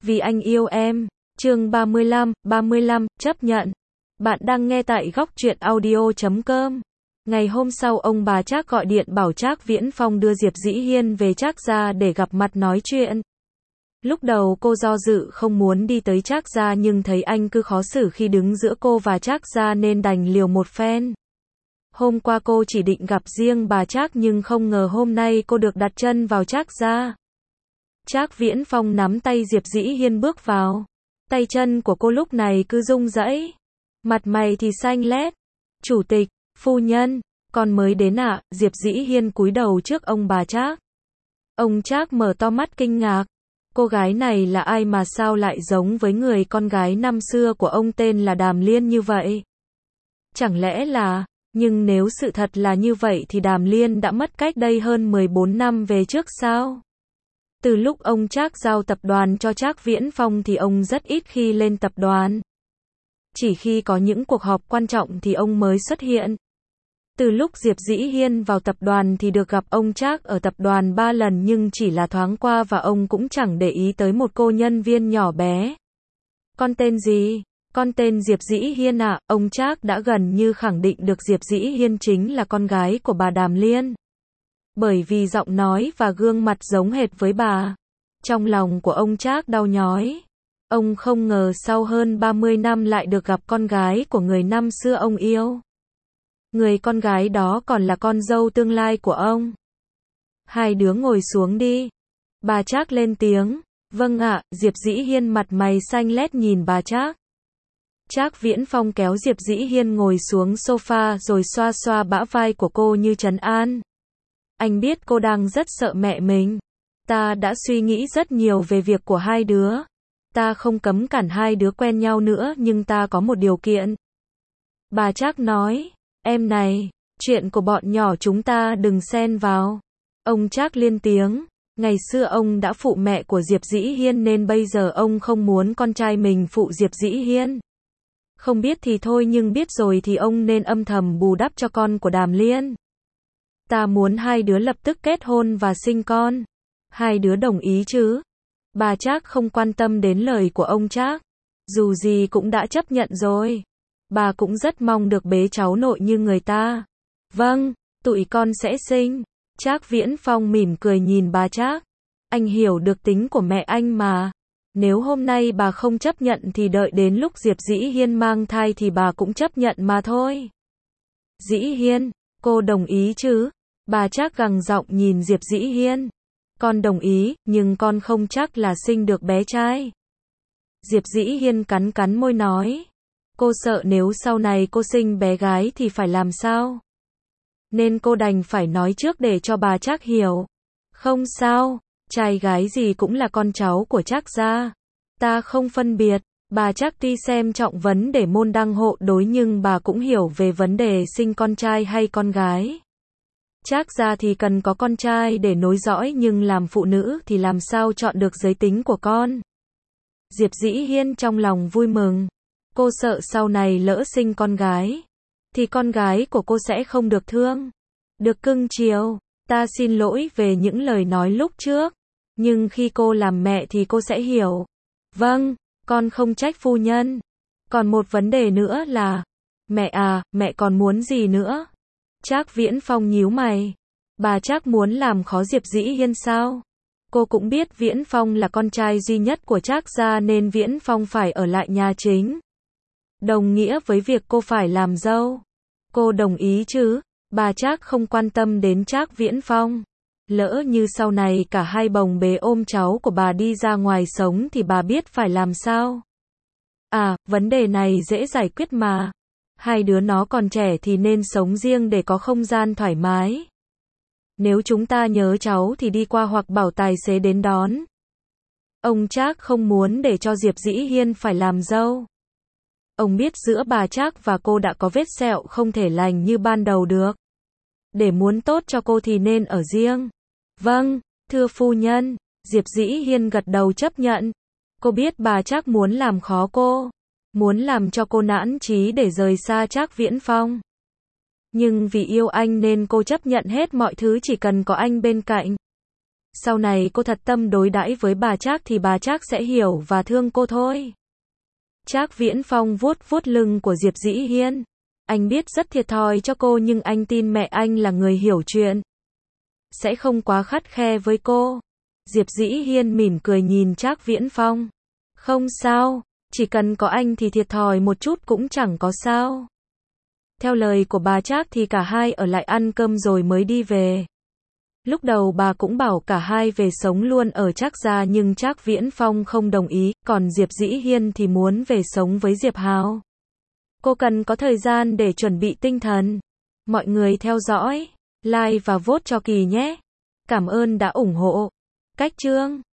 Vì anh yêu em. Chương 35, chấp nhận. Bạn đang nghe tại góc truyện audio.com. Ngày hôm sau ông bà Trác gọi điện bảo Trác Viễn Phong đưa Diệp Dĩ Hiên về Trác gia để gặp mặt nói chuyện. Lúc đầu cô do dự không muốn đi tới Trác gia nhưng thấy anh cứ khó xử khi đứng giữa cô và Trác gia nên đành liều một phen. Hôm qua cô chỉ định gặp riêng bà Trác nhưng không ngờ hôm nay cô được đặt chân vào Trác gia. Trác Viễn Phong nắm tay Diệp Dĩ Hiên bước vào. Tay chân của cô lúc này cứ rung rẩy. Mặt mày thì xanh lét. Chủ tịch, phu nhân, con mới đến ạ. Diệp Dĩ Hiên cúi đầu trước ông bà Trác. Ông Trác mở to mắt kinh ngạc. Cô gái này là ai mà sao lại giống với người con gái năm xưa của ông tên là Đàm Liên như vậy? Chẳng lẽ là, nhưng nếu sự thật là như vậy thì Đàm Liên đã mất cách đây hơn 14 năm về trước sao? Từ lúc ông Trác giao tập đoàn cho Trác Viễn Phong thì ông rất ít khi lên tập đoàn. Chỉ khi có những cuộc họp quan trọng thì ông mới xuất hiện. Từ lúc Diệp Dĩ Hiên vào tập đoàn thì được gặp ông Trác ở tập đoàn 3 lần nhưng chỉ là thoáng qua và ông cũng chẳng để ý tới một cô nhân viên nhỏ bé. Con tên gì? Con tên Diệp Dĩ Hiên ạ. Ông Trác đã gần như khẳng định được Diệp Dĩ Hiên chính là con gái của bà Đàm Liên. Bởi vì giọng nói và gương mặt giống hệt với bà. Trong lòng của ông Trác đau nhói. Ông không ngờ sau hơn 30 năm lại được gặp con gái của người năm xưa ông yêu. Người con gái đó còn là con dâu tương lai của ông. Hai đứa ngồi xuống đi. Bà Trác lên tiếng. Vâng ạ. Diệp Dĩ Hiên mặt mày xanh lét nhìn bà Trác. Trác Viễn Phong kéo Diệp Dĩ Hiên ngồi xuống sofa rồi xoa xoa bả vai của cô như trấn an. Anh biết cô đang rất sợ mẹ mình. Ta đã suy nghĩ rất nhiều về việc của hai đứa. Ta không cấm cản hai đứa quen nhau nữa nhưng ta có một điều kiện. Bà Trác nói. Em này, chuyện của bọn nhỏ chúng ta đừng xen vào. Ông Trác lên tiếng. Ngày xưa ông đã phụ mẹ của Diệp Dĩ Hiên nên bây giờ ông không muốn con trai mình phụ Diệp Dĩ Hiên. Không biết thì thôi nhưng biết rồi thì ông nên âm thầm bù đắp cho con của Đàm Liên. Ta muốn hai đứa lập tức kết hôn và sinh con. Hai đứa đồng ý chứ? Bà Trác không quan tâm đến lời của ông Trác. Dù gì cũng đã chấp nhận rồi. Bà cũng rất mong được bế cháu nội như người ta. Vâng, tụi con sẽ sinh. Trác Viễn Phong mỉm cười nhìn bà Trác. Anh hiểu được tính của mẹ anh mà. Nếu hôm nay bà không chấp nhận thì đợi đến lúc Diệp Dĩ Hiên mang thai thì bà cũng chấp nhận mà thôi. Dĩ Hiên, cô đồng ý chứ? Bà Trác gằn giọng nhìn Diệp Dĩ Hiên. Con đồng ý, nhưng con không chắc là sinh được bé trai. Diệp Dĩ Hiên cắn cắn môi nói. Cô sợ nếu sau này cô sinh bé gái thì phải làm sao? Nên cô đành phải nói trước để cho bà Trác hiểu. Không sao, trai gái gì cũng là con cháu của Trác gia. Ta không phân biệt. Bà Trác tuy xem trọng vấn đề môn đăng hộ đối nhưng bà cũng hiểu về vấn đề sinh con trai hay con gái. Trác gia thì cần có con trai để nối dõi nhưng làm phụ nữ thì làm sao chọn được giới tính của con. Diệp Dĩ Hiên trong lòng vui mừng. Cô sợ sau này lỡ sinh con gái thì con gái của cô sẽ không được thương, được cưng chiều. Ta xin lỗi về những lời nói lúc trước, nhưng khi cô làm mẹ thì cô sẽ hiểu. Vâng, con không trách phu nhân. Còn một vấn đề nữa là, mẹ à, mẹ còn muốn gì nữa? Trác Viễn Phong nhíu mày. Bà Trác muốn làm khó Diệp Dĩ Hiên sao? Cô cũng biết Viễn Phong là con trai duy nhất của Trác gia nên Viễn Phong phải ở lại nhà chính. Đồng nghĩa với việc cô phải làm dâu. Cô đồng ý chứ? Bà Trác không quan tâm đến Trác Viễn Phong. Lỡ như sau này cả hai bồng bế ôm cháu của bà đi ra ngoài sống thì bà biết phải làm sao? À, vấn đề này dễ giải quyết mà. Hai đứa nó còn trẻ thì nên sống riêng để có không gian thoải mái. Nếu chúng ta nhớ cháu thì đi qua hoặc bảo tài xế đến đón. Ông Trác không muốn để cho Diệp Dĩ Hiên phải làm dâu. Ông biết giữa bà Trác và cô đã có vết sẹo không thể lành như ban đầu được. Để muốn tốt cho cô thì nên ở riêng. Vâng, thưa phu nhân. Diệp Dĩ Hiên gật đầu chấp nhận. Cô biết bà Trác muốn làm khó cô. Muốn làm cho cô nản chí để rời xa Trác Viễn Phong. Nhưng vì yêu anh nên cô chấp nhận hết mọi thứ chỉ cần có anh bên cạnh. Sau này cô thật tâm đối đãi với bà Trác thì bà Trác sẽ hiểu và thương cô thôi. Trác Viễn Phong vuốt vuốt lưng của Diệp Dĩ Hiên. Anh biết rất thiệt thòi cho cô nhưng anh tin mẹ anh là người hiểu chuyện. Sẽ không quá khắt khe với cô. Diệp Dĩ Hiên mỉm cười nhìn Trác Viễn Phong. Không sao, chỉ cần có anh thì thiệt thòi một chút cũng chẳng có sao. Theo lời của bà Trác thì cả hai ở lại ăn cơm rồi mới đi về. Lúc đầu bà cũng bảo cả hai về sống luôn ở Trác gia nhưng Trác Viễn Phong không đồng ý, còn Diệp Dĩ Hiên thì muốn về sống với Diệp Hào. Cô cần có thời gian để chuẩn bị tinh thần. Mọi người theo dõi, like và vote cho Kỳ nhé. Cảm ơn đã ủng hộ. Cách chương